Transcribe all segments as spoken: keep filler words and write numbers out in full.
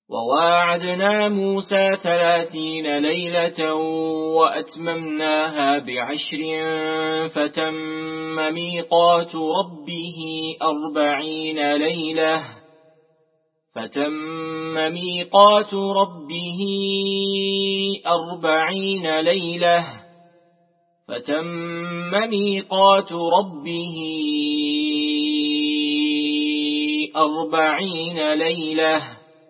وواعدنا موسى ثلاثين ليلة وأتممناها بعشر فتم ميقات ربه أربعين ليلة فتم ميقات ربه أربعين ليلة فتم ميقات ربه أربعين ليلة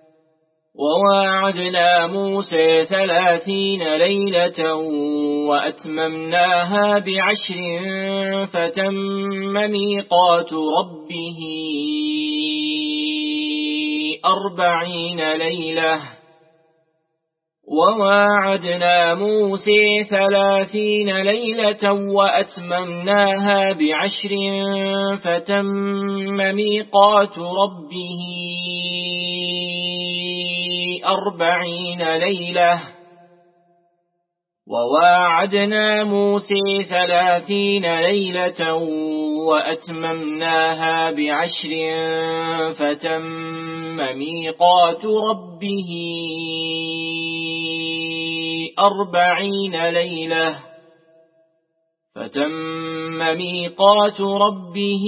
وواعدنا موسى ثلاثين ليلة وأتممناها بعشر فتم ميقات ربه أربعين ليلة وواعدنا موسى ثلاثين ليلة وأتممناها بعشر فتم ميقات ربه أربعين ليلة وواعدنا موسى ثلاثين ليلة وأتممناها بعشر فتم ميقات ربه أربعين ليلة فتم ميقات ربه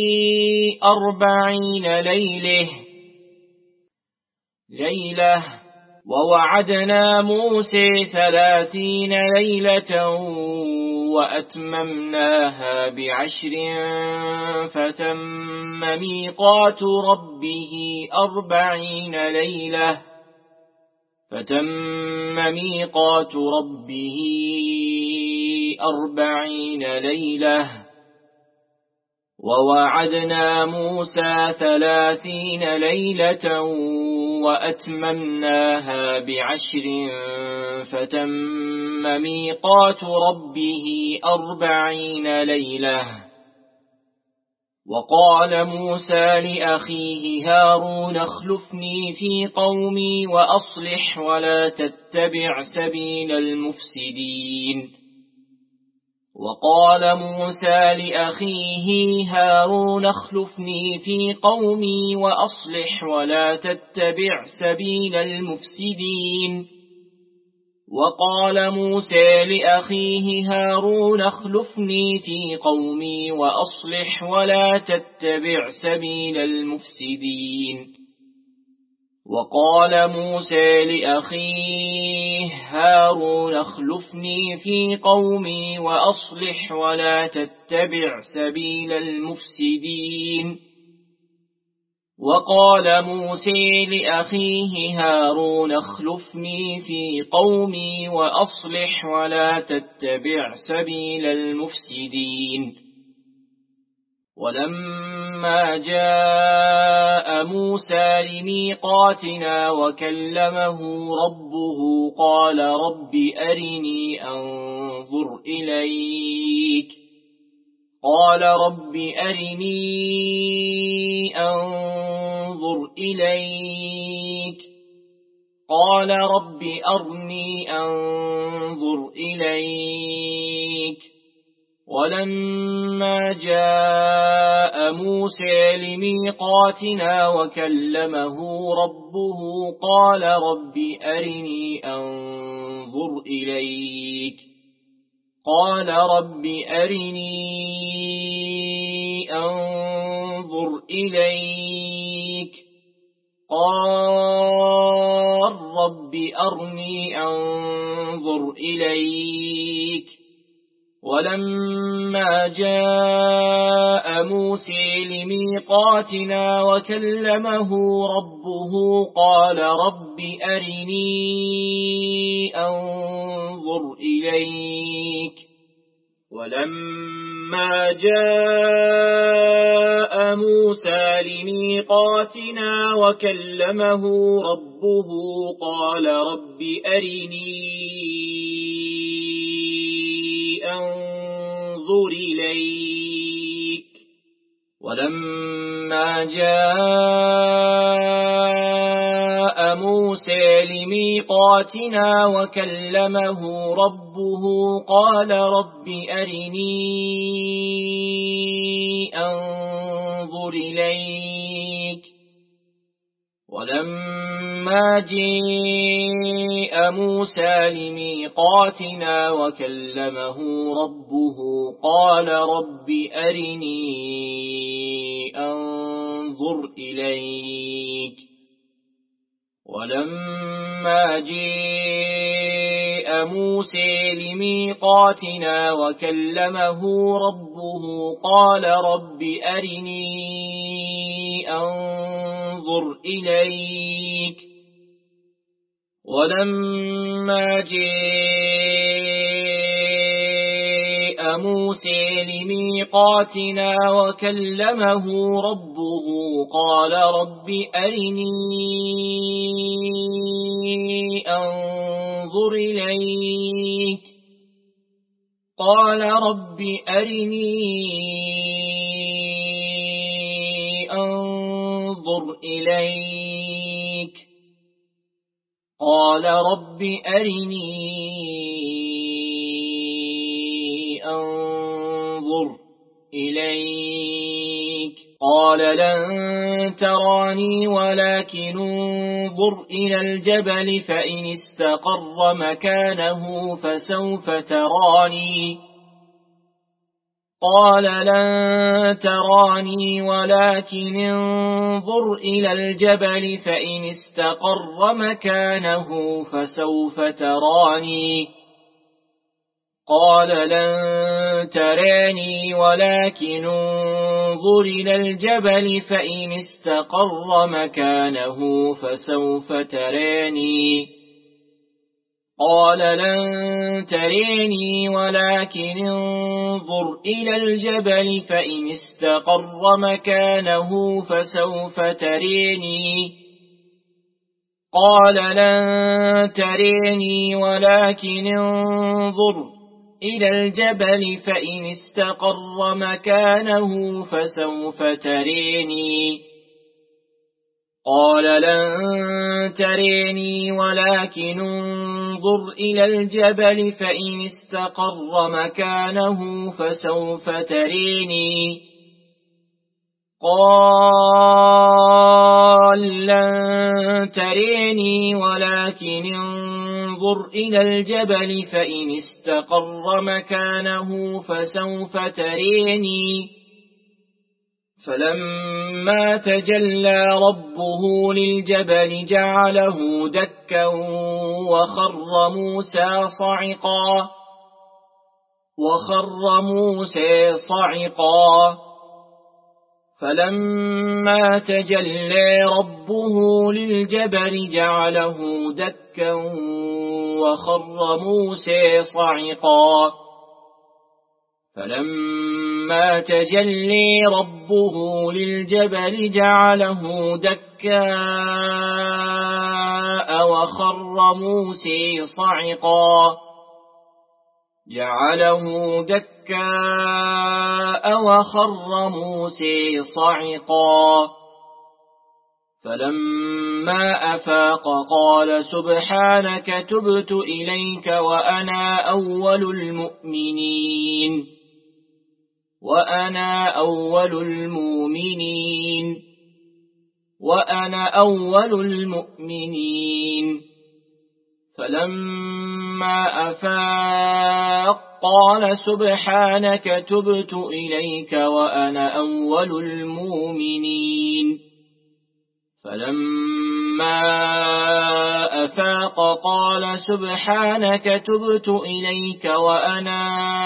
أربعين ليلة ليلة ووعدنا موسى ثلاثين ليلة وأتممناها بعشر فتم ميقات ربه أربعين ليلة فتم ميقات ربه أربعين ليلة ووعدنا موسى ثلاثين ليلة وأتممناها بعشر فتم ميقات ربه أربعين ليلة وقال موسى لأخيه هارون اخلفني في قومي وأصلح ولا تتبع سبيل المفسدين وقال موسى لأخيه هارون اخلفني في قومي وأصلح ولا تتبع سبيل المفسدين وقال موسى لأخيه هارون اخلفني في قومي وأصلح ولا تتبع سبيل المفسدين وقال موسى لأخيه هارون اخلفني في قومي وأصلح ولا تتبع سبيل المفسدين وقال موسى لأخيه هارون اخلفني في قومي وأصلح ولا تتبع سبيل المفسدين ولما جاء موسى لميقاتنا وكلمه ربه قال رب أرني أنظر إليك قال رب أرني أنظر إليك قال رب أرني أنظر إليك ولما جاء موسى لميقاتنا وكلمه ربه قال رب أرني أنظر إليك قال رب أرني أنظر إليك قال رب أرني أنظر إليك ولما جاء موسى لميقاتنا وكلمه ربه قال رب أرني أنظر إليك ولما جاء موسى لميقاتنا وكلمه ربه قال رب أرني أنظر إليك ولما جاء موسى لميقاتنا وكلمه ربه قال رب أرني أنظر إليك ولما جاء موسى لميقاتنا وكلمه ربه قال رب أرني أنظر إليك ولما جاء موسى لميقاتنا وكلمه ربه قال رب أرني أنظر إليك ولما جاء موسى لميقاتنا وكلمه ربه قال رب أرني أنظر إليك قال رب أرني أنظر إليك قال رب أرني أنظر إليك قال لن تراني ولكن انظر إلى الجبل فإن استقر مكانه فسوف تراني قال لن تراني ولكن انظر إلى الجبل فإن استقر مكانه فسوف تراني قال لن تراني ولكن انظر إلى الجبل فإن استقر مكانه فسوف تراني قال لن تراني ولكن انظر إلى الجبل فإن استقر مكانه فسوف تراني قال لن تراني ولكن انظر إلى الجبل فإن استقر مكانه فسوف تراني قال لن تراني ولكن انظر إلى الجبل فإن استقر مكانه فسوف تراني قال لن تراني ولكن انظر إلى الجبل فإن استقر مكانه فسوف تراني فلما تجلى ربه للجبل جعله دكا وخر موسى صعقا وخر موسى صعقا فلما تجلى ربه للجبل جعله دكا وخر موسى صعقا فلما تجلى ربه للجبل جعله دكا وخر موسى صعقا جعله دكا وخر موسى صعقا فلما أفاق قال سبحانك تبت إليك وأنا أول المؤمنين وأنا أول المؤمنين وأنا أول المؤمنين فلما أفاق قال سبحانك تبت إليك وأنا أول المؤمنين فلما أفاق قال سبحانك تبت إليك وأنا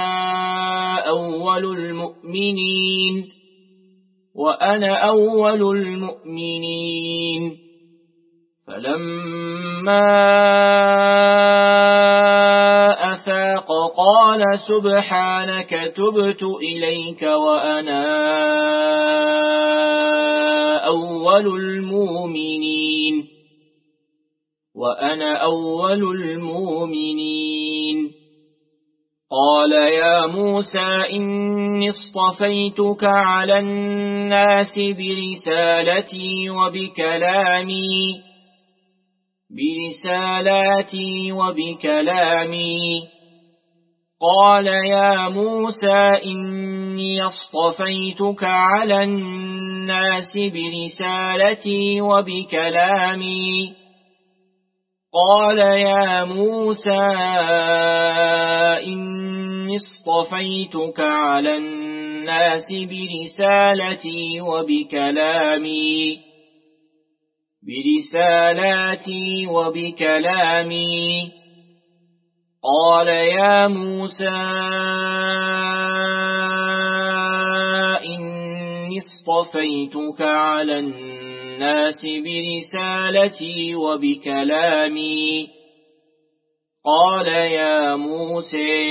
أول المؤمنين وأنا أول المؤمنين فلما أفاق قال سبحانك تبت إليك وأنا أول المؤمنين وأنا أول المؤمنين قال يا موسى إني اصطفيتك على الناس برسالتي وبكلامي برسالاتي وبكلامي قال يا موسى إني اصطفيتك على الناس الناس برسالتي وبكلامي قال يا موسى إني اصطفيتك على الناس برسالتي وبكلامي برسالاتي وبكلامي قال يا موسى إني اصطفيتك على الناس برسالتي وبكلامي قال يا موسى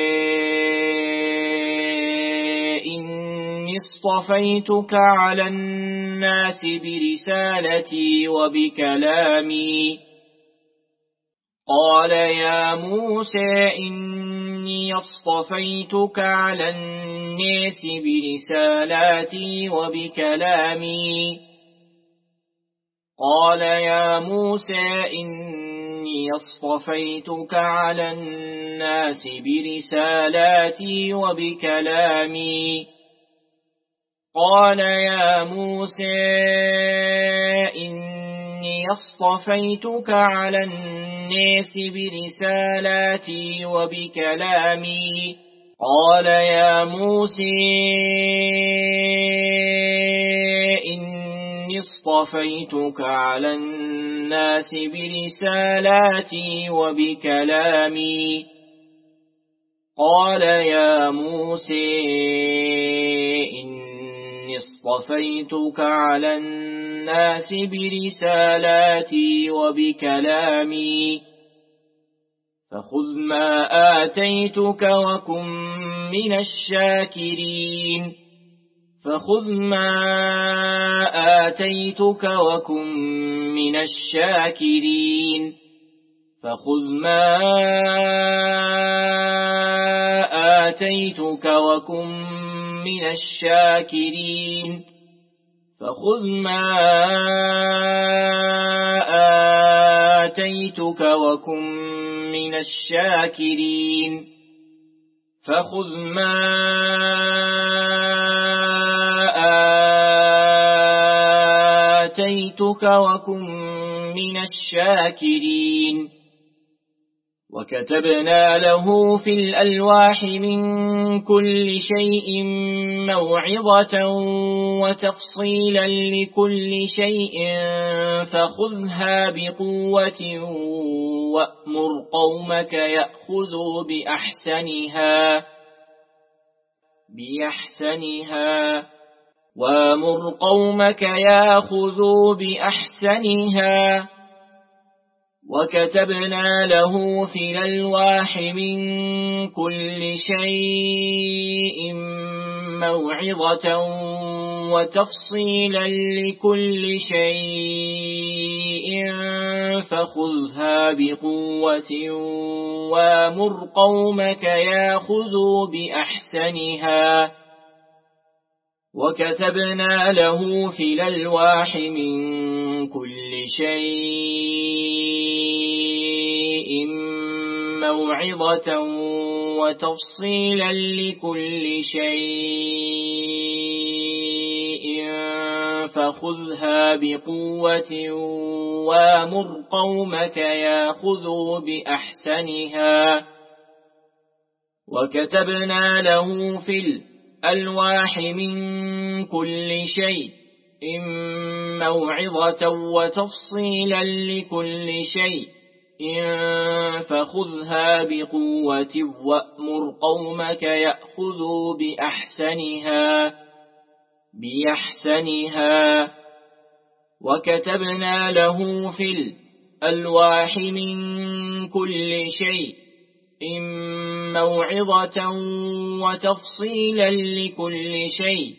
إني اصطفيتك على الناس برسالتي وبكلامي قال يا موسى إني اصطفيتك على الناس برسالاتي وبكلامي قال يا موسى إني اصطفيتك على الناس برسالاتي وبكلامي قال يا موسى إني اصطفيتك على الناس برسالاتي وبكلامي قال يا موسى إني اصطفيتك على الناس برسالاتي وبكلامي قال يا موسى إني اصطفيتك على الناس برسالاتي وبكلامي فخذ ما آتيتك وكن من الشاكرين فخذ ما آتيتك وكن من الشاكرين فخذ ما آتيتك وكن من الشاكرين فخذ ما آتيتك وكن من الشاكرين فخذ ما آتيتك وكن من الشاكرين وكتبنا له في الألواح من كل شيء موعظة وتفصيلا لكل شيء فخذها بقوة وأمر قومك يأخذوا بأحسنها بأحسنها وأمر قومك يأخذوا بأحسنها وكتبنا له في الألواح من كل شيء موعظة وتفصيلا لكل شيء فخذها بقوة وأمر قومك يأخذوا بأحسنها وكتبنا له في الألواح من كل شيء موعظة وتفصيلا لكل شيء فخذها بقوة وأمر قومك يأخذوا بأحسنها وكتبنا له في الألواح من كل شيء موعظة وتفصيلا لكل شيء فخذها بقوة وأمر قومك يأخذوا بأحسنها بأحسنها وكتبنا له في الألواح من كل شيء موعظة وتفصيلا لكل شيء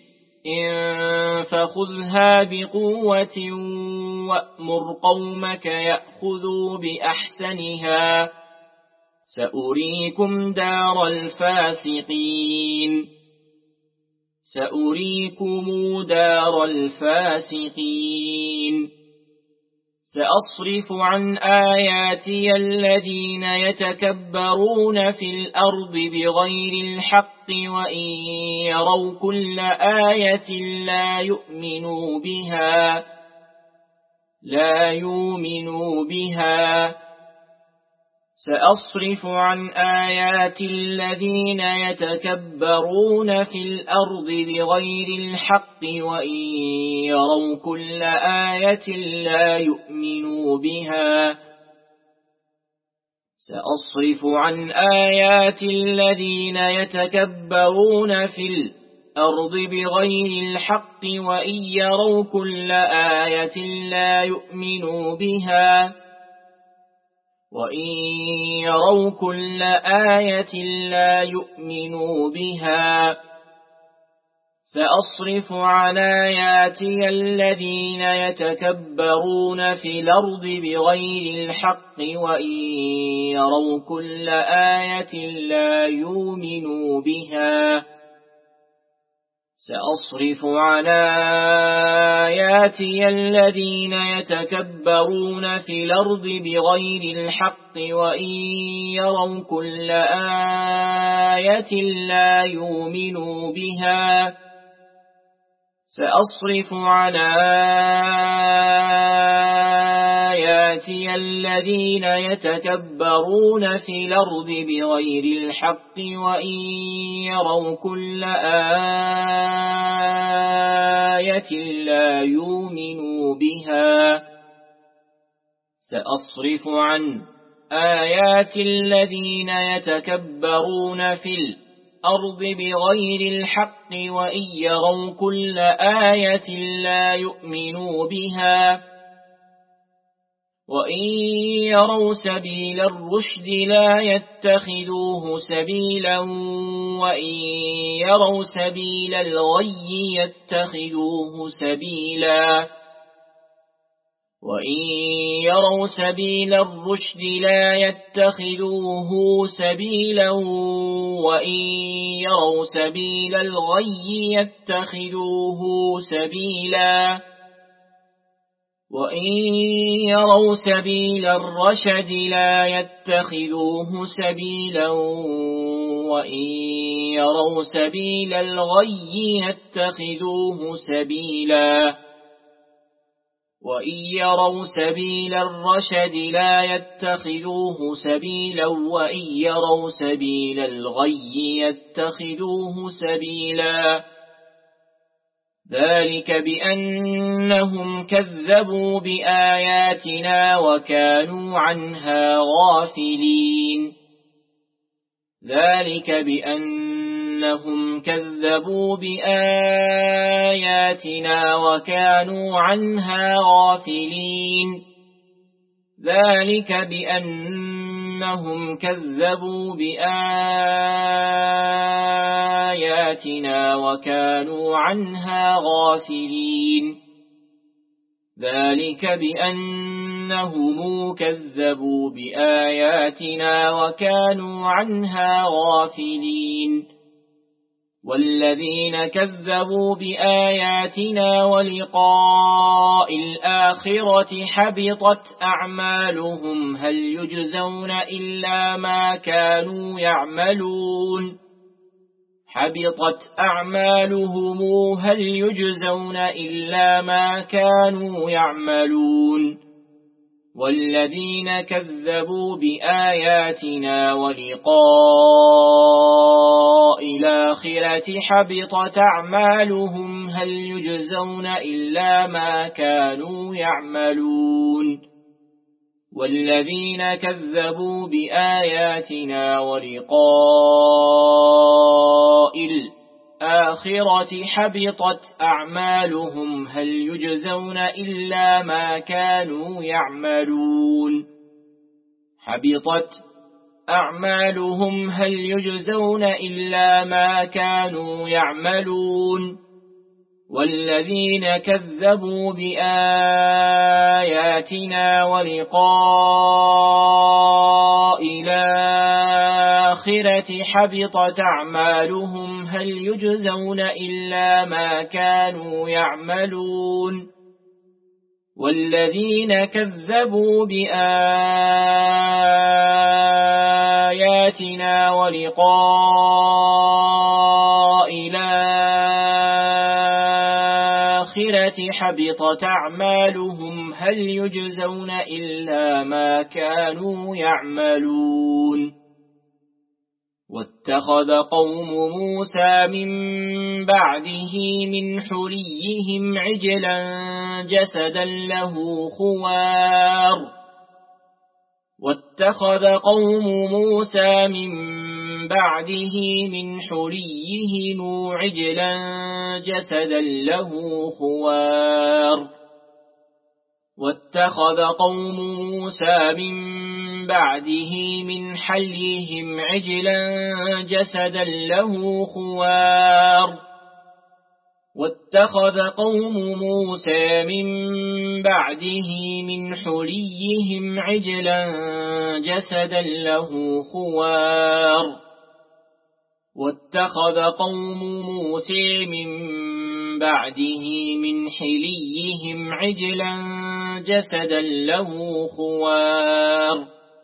فخذها بقوة وأمر قومك يأخذوا بأحسنها سأريكم دار الفاسقين سأريكم دار الفاسقين سأصرف عن آياتي الذين يتكبرون في الأرض بغير الحق وإن يروا كل آية لا يؤمنوا بها لا يؤمنوا بها سأصرف عن آيات الذين يتكبرون في الأرض بغير الحق وإن يروا كل آية لا يؤمنوا بها سأصرف عن آيات الذين يتكبرون في الأرض بغير الحق وإن يروا كل آية لا يؤمنوا بها وإن يروا كل آية لا يؤمنوا بها سأصرف عن آياتي الذين يتكبرون في الأرض بغير الحق وإن يروا كل آية لا يؤمنوا بها سأصرف عن آياتي الذين يتكبرون في الأرض بغير الحق وإن يروا كل آية لا يؤمنوا بها سأصرف عن آياتي الذين يتكبرون في الأرض بغير الحق وإن يروا كل آية لا يؤمنوا بها سأصرف عن آيات الذين يتكبرون في الأرض بغير الحق وإن يروا كل آية لا يؤمنوا بها وإن يروا سبيل الرشد لا يتخذوه سبيلا وإن يروا سبيل الغي يتخذوه سبيلا وإن يروا سبيل الرشد لا يتخذوه سبيلا وإن يروا سبيل الغي يتخذوه سبيلا وإن يروا سبيل الرشد لا يتخذوه سبيلا وإن يروا سبيل الغي يتخذوه سبيلا وإن يروا سبيل الرشد لا يتخذوه سبيلا وإن يروا سبيل الغي يتخذوه سبيلا ذلك بأنهم كذبوا بآياتنا وكانوا عنها غافلين ذلك بأنهم كذبوا بآياتنا وكانوا عنها غافلين ذلك بأنهم كذبوا بآياتنا وكانوا عنها غافلين ذلك بأنهم كذبوا بآياتنا وكانوا عنها غافلين والذين كذبوا بآياتنا ولقاء الآخرة حبطت أعمالهم هل يجزون إلا ما كانوا يعملون حبطت أعمالهم هل يجزون إلا ما كانوا يعملون والذين كذبوا بآياتنا ولقاء الآخرة حبطت أعمالهم هل يجزون إلا ما كانوا يعملون والذين كذبوا بآياتنا ولقاء الآخرة حبطت أعمالهم هل يجزون إلا ما كانوا يعملون حبطت أعمالهم هل يجزون إلا ما كانوا يعملون والذين كذبوا بآياتنا ولقاء الآخرة حبطت أعمالهم هل يجزون إلا ما كانوا يعملون والذين كذبوا بآياتنا ولقاء الآخرة حبطت أعمالهم هل يجزون إلا ما كانوا يعملون واتخذ قوم موسى من بعده من حليهم عجلا جسدا له خوار واتخذ قوم موسى من بعده من حليهم عجلا جسدا له خوار واتخذ قوم موسى من بعده من حليهم عجلا جسدا له خوار واتخذ قوم موسى من بعده من حليهم عجلا جسدا له خوار واتخذ قوم موسى من بعده من حليهم عجلا جسدا له خوار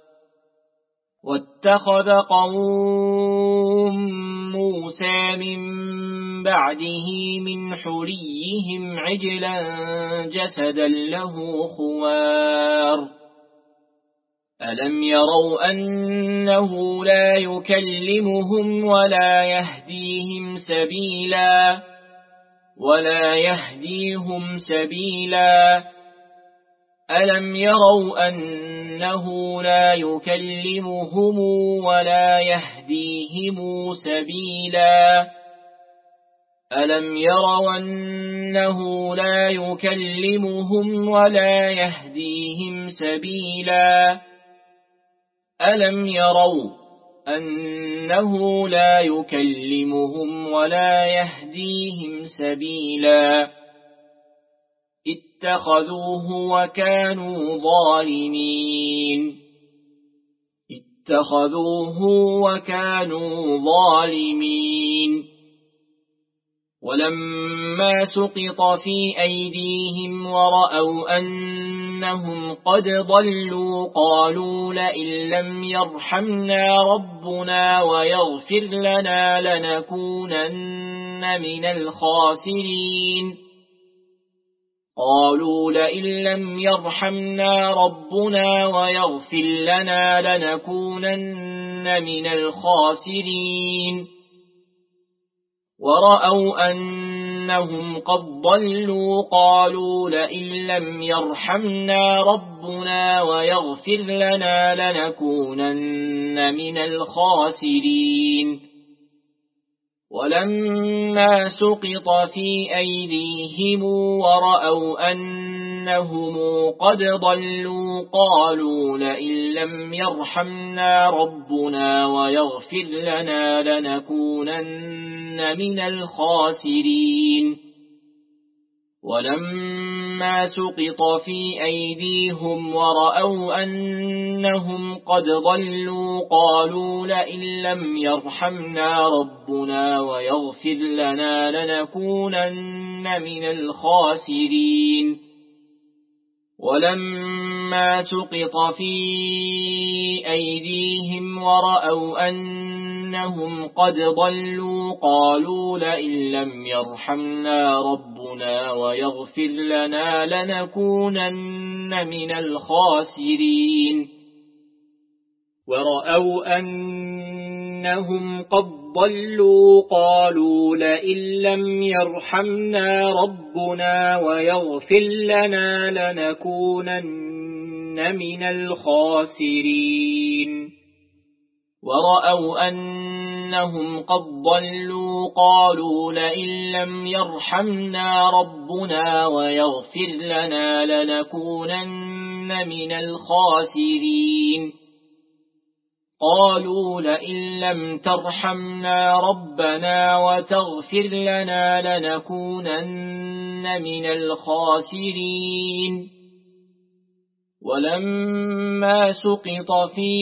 واتخذ قوم موسى من بعده من حليهم عجلا جسدا له خوار ألم يروا أنه لا يكلمهم ولا يهديهم سبيلا ولا يهديهم سبيلا ألم يروا أنه لا يكلمهم ولا يهديهم سبيلا ألم يروا أنه لا يكلمهم ولا يهديهم سبيلا ألم يروا أنه لا يكلمهم ولا يهديهم سبيلا اتخذوه وكانوا ظالمين اتخذوه وكانوا ظالمين ولما سقط في أيديهم ورأوا أنهم قد ضلوا قالوا لئن لم يرحمنا ربنا ويغفر لنا لنكونن من الخاسرين قالوا لئن لم يرحمنا ربنا ويغفر لنا لنكونن من الخاسرين ورأوا أنهم قد ضلوا قالوا لئن لم يرحمنا ربنا ويغفر لنا لنكونن من الخاسرين ولما سقط في أيديهم ورأوا أنهم قد ضلوا قالوا لئن لم يرحمنا ربنا ويغفر لنا لنكونن من الخاسرين ولما سقط في أيديهم ورأوا أنهم قد ضلوا قالوا لئن لم يرحمنا ربنا ويغفر لنا لنكونن من الخاسرين ولما سقط في أيديهم ورأوا أنهم قد ضلوا قالوا لئن لم يرحمنا ربنا ويغفر لنا لنكونن من الخاسرين ورأوا أنهم قد ضلوا قالوا لئن لم يرحمنا ربنا ويغفر لنا لنكونن من الخاسرين ورأوا أنهم قد ضلوا قالوا لئن لم يرحمنا ربنا ويغفر لنا لنكونن من الخاسرين قالوا لئن لم ترحمنا ربنا وتغفر لنا لنكونن من الخاسرين ولما سقط في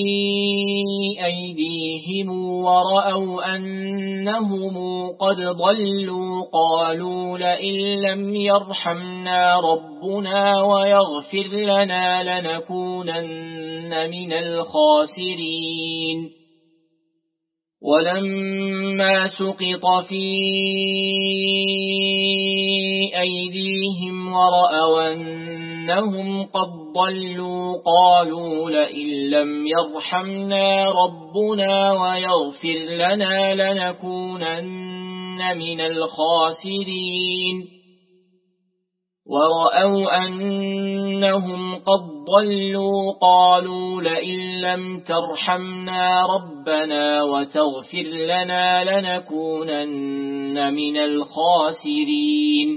أيديهم ورأوا أنهم قد ضلوا قالوا لئن لم يرحمنا ربنا ويغفر لنا لنكونن من الخاسرين ولما سقط في أيديهم ورأوا أنهم قد ضلوا قالوا لئن لم يرحمنا ربنا ويغفر لنا لنكونن من الخاسرين ورأوا أنهم قد ضلوا قالوا لئن لم ترحمنا ربنا وتغفر لنا لنكونن من الخاسرين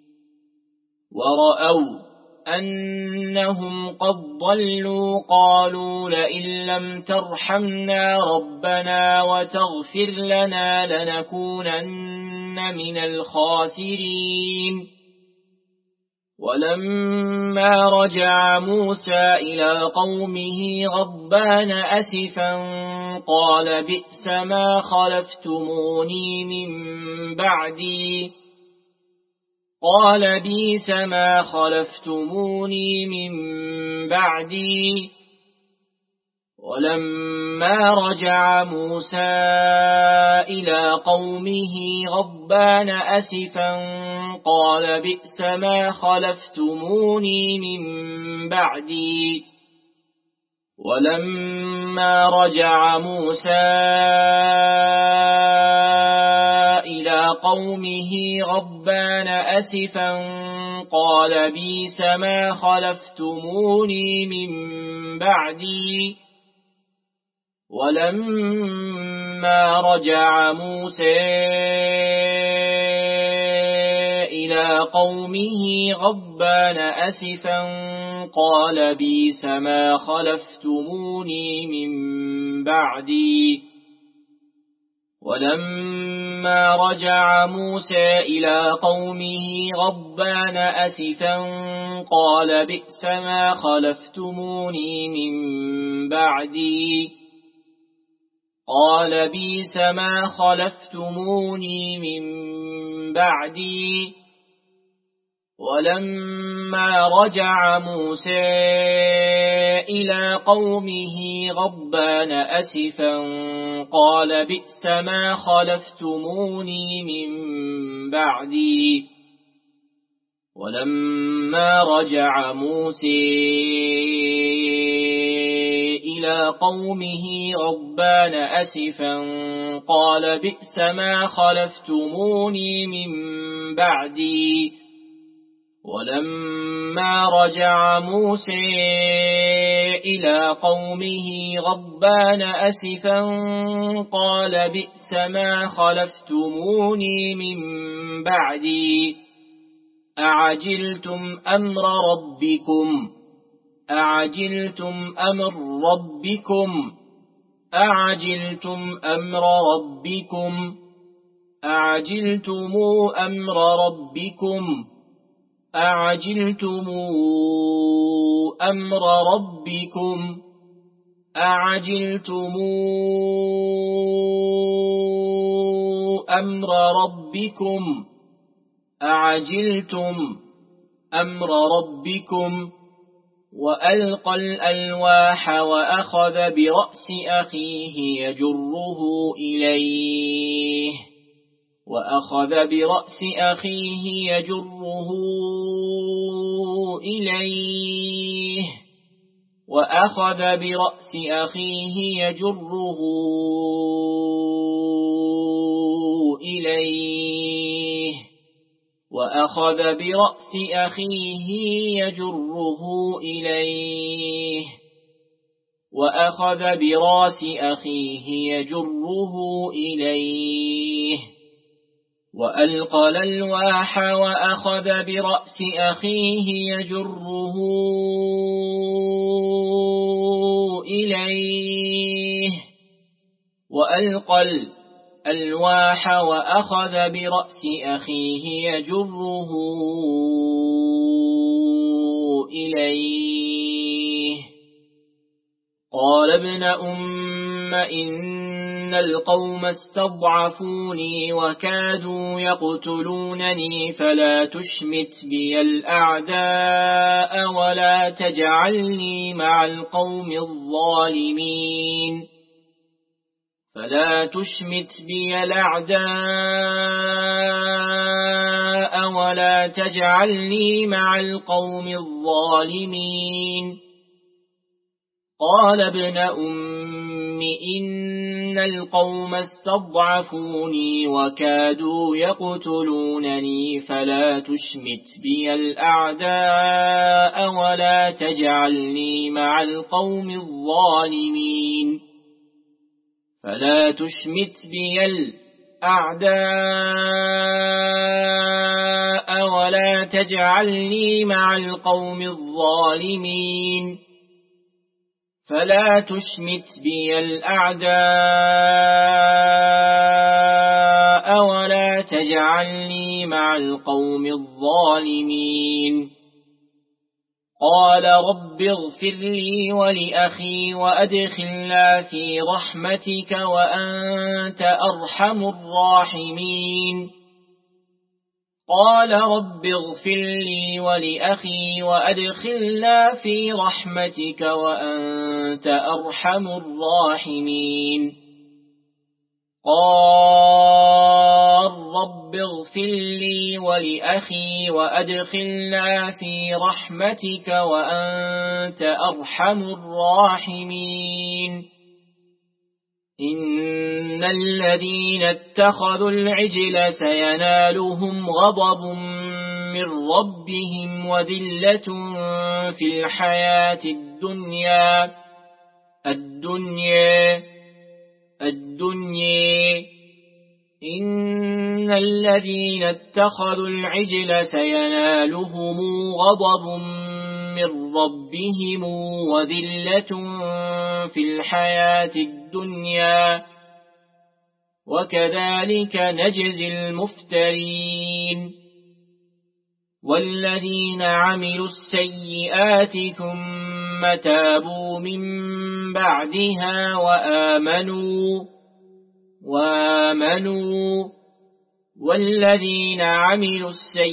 ورأوا أنهم قد ضلوا قالوا لئن لم ترحمنا ربنا وتغفر لنا لنكونن من الخاسرين ولما رجع موسى إلى قومه غضبان أسفا قال بئس ما خلفتموني من بعدي قال بئس ما خلفتموني من بعدي ولما رجع موسى إلى قومه غضبان أسفا قال بئس ما خلفتموني من بعدي ولما رجع موسى إلى قومه غضبان أسفا قال بئس ما خلفتموني من بعدي ولما رجع موسى إلى قومه غضبان أسفا قال بئس ما خلفتموني من بعدي ولما رجع موسى إلى قومه غضبان أسفا قال بئس ما خلفتموني من بعدي قال بئس ما خلفتموني من بعدي ولما رجع موسى إلى قومه غضبان أسفا قال بئس ما خلفتموني من بعدي ولما رجع موسى إلى قومه غضبان أسفا قال بئس ما خلفتموني من بعدي ولما رجع موسى إلى قومه غضبان أسفا قال بئس ما خلفتموني من بعدي أعجلتم أمر ربكم أعجلتم أمر ربكم أعجلتم أمر ربكم أعجلتم أمر ربكم أعجلتم أمر ربكم أعجلتم أمر ربكم أعجلتم أمر ربكم وألقى الألواح وأخذ برأس أخيه يجره إليه وأخذ برأس أخيه يجره إليه وأخذ برأس أخيه يجره إليه وأخذ برأس أخيه يجره إليه وأخذ برأس أخيه يجره إليه وألقى الألواح وأخذ برأس أخيه يجره إليه وألقى الألواح وأخذ برأس أخيه يجره إليه ابن أم إن القوم استضعفوني وكادوا يقتلونني فلا تشمت بي الأعداء ولا تجعلني مع القوم الظالمين فلا تشمت بي الأعداء ولا تجعلني مع القوم الظالمين قال ابن أم إن القوم استضعفوني وكادوا يقتلونني فلا تشمت بي الأعداء ولا تجعلني مع القوم الظالمين فلا تشمت بي الأعداء ولا تجعلني مع القوم الظالمين فلا تشمت بي الأعداء ولا تجعلني مع القوم الظالمين قال رب اغفر لي ولأخي وأدخلنا في رحمتك وأنت أرحم الراحمين قال رب اغفر لي ولأخي وأدخلنا في رحمتك وأنت أرحم الراحمين قال رب اغفر لي ولأخي وأدخلنا في رحمتك وأنت أرحم الراحمين إن الذين اتخذوا العجل سينالهم غضب من ربهم وذلة في الحياة الدنيا الدنيا الدنيا إن الذين اتخذوا العجل سينالهم غضب من ربهم وذلة في الحياة الدنيا وكذلك نجزي المفترين والذين عملوا السيئات ثم تابوا من بعدها وآمنوا وآمنوا والذين عملوا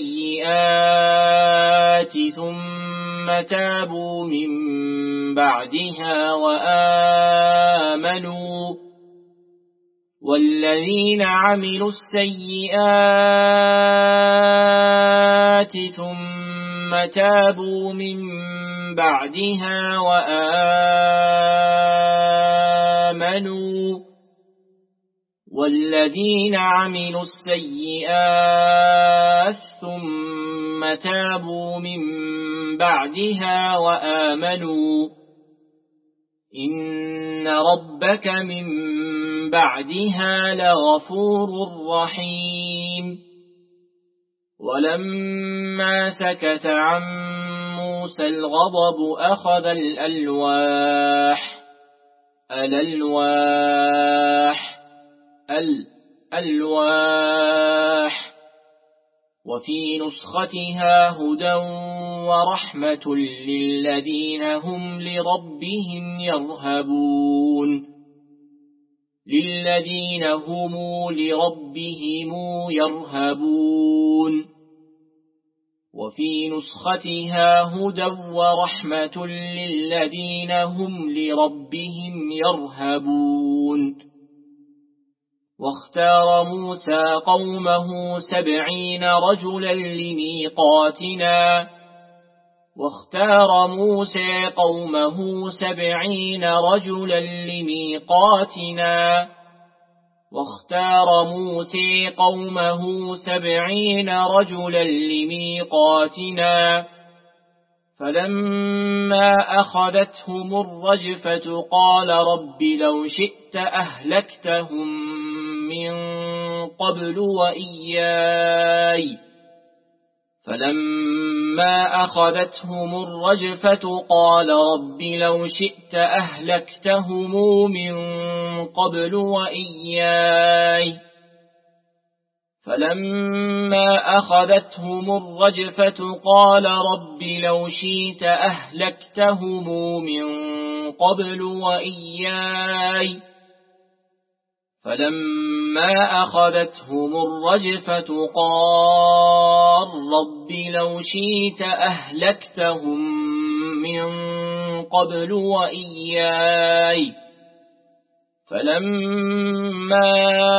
السيئات ثم تابوا من بعدها وآمنوا والذين عملوا السيئات ثم تابوا من بعدها وآمنوا والذين عملوا السيئات ثم تابوا من بعدها وآمنوا إن ربك من بعدها لغفور رحيم ولما سكت عن موسى الغضب أخذ الألواح الألواح الألواح وفي نسختها هدى ورحمة للذين هم لربهم يرهبون للذين هم لربهم يرهبون وفي نسختها هدى ورحمة للذين هم لربهم يرهبون واختار موسى قومه سبعين رجلا لميقاتنا واختار موسى قومه سبعين رجلا لميقاتنا واختار موسى قومه سبعين رجلا لميقاتنا فلما أخذتهم الرجفة قال رب لو شئت أهلكتهم من قبل وإياي فلما أخذتهم الرجفة قال رب لو شئت أهلكتهم من قبل وإياي فلما أخذتهم الرجفة قال رب لو شئت أهلكتهم من قبل وإياي فلما أخذتهم الرجفة قال رب لو شئت أهلكتهم من قبل وإياي فلما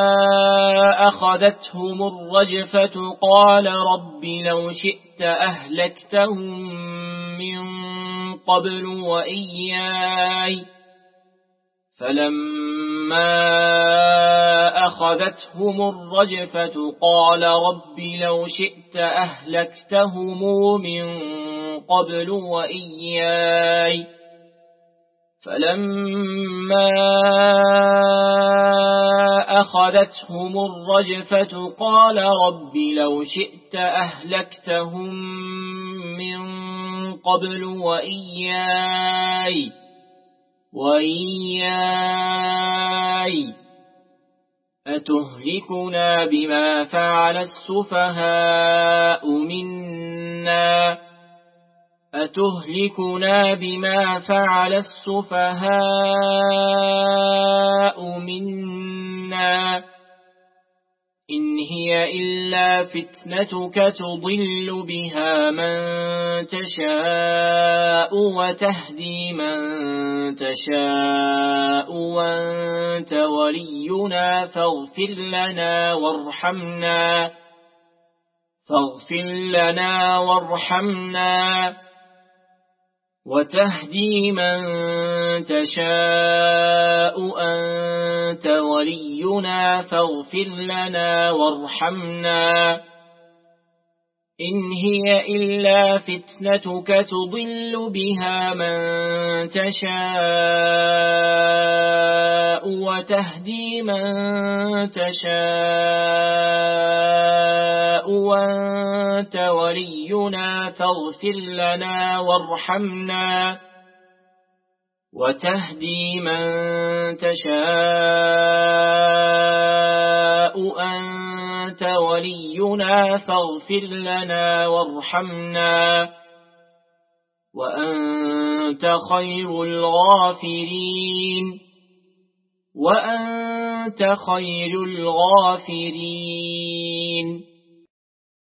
أخذتهم الرجفة قال رب لو شئت أهلكتهم من قبل وإياي فلما أخذتهم الرجفة قال رب لو شئت أهلكتهم من قبل وإياي فلما أخذتهم الرجفة قال رب لو شئت أهلكتهم من قبل وإياي وإياي أتهلكنا بما فعل السفهاء منا أتهلكنا بما فعل السفهاء منا إن هي إلا فتنتك تضل بها من تشاء وتهدي من تشاء وأنت ولينا فاغفر لنا وارحمنا فاغفر لنا وارحمنا وتهدي من تشاء أنت ولينا فاغفر لنا وارحمنا إن هي إلا فتنتك تضل بها من تشاء وتهدي من تشاء وأنت ولينا فاغفر لنا وارحمنا وتهدي من تشاء أنت ولينا فاغفر لنا وارحمنا وأنت خير الغافرين وأنت خير الغافرين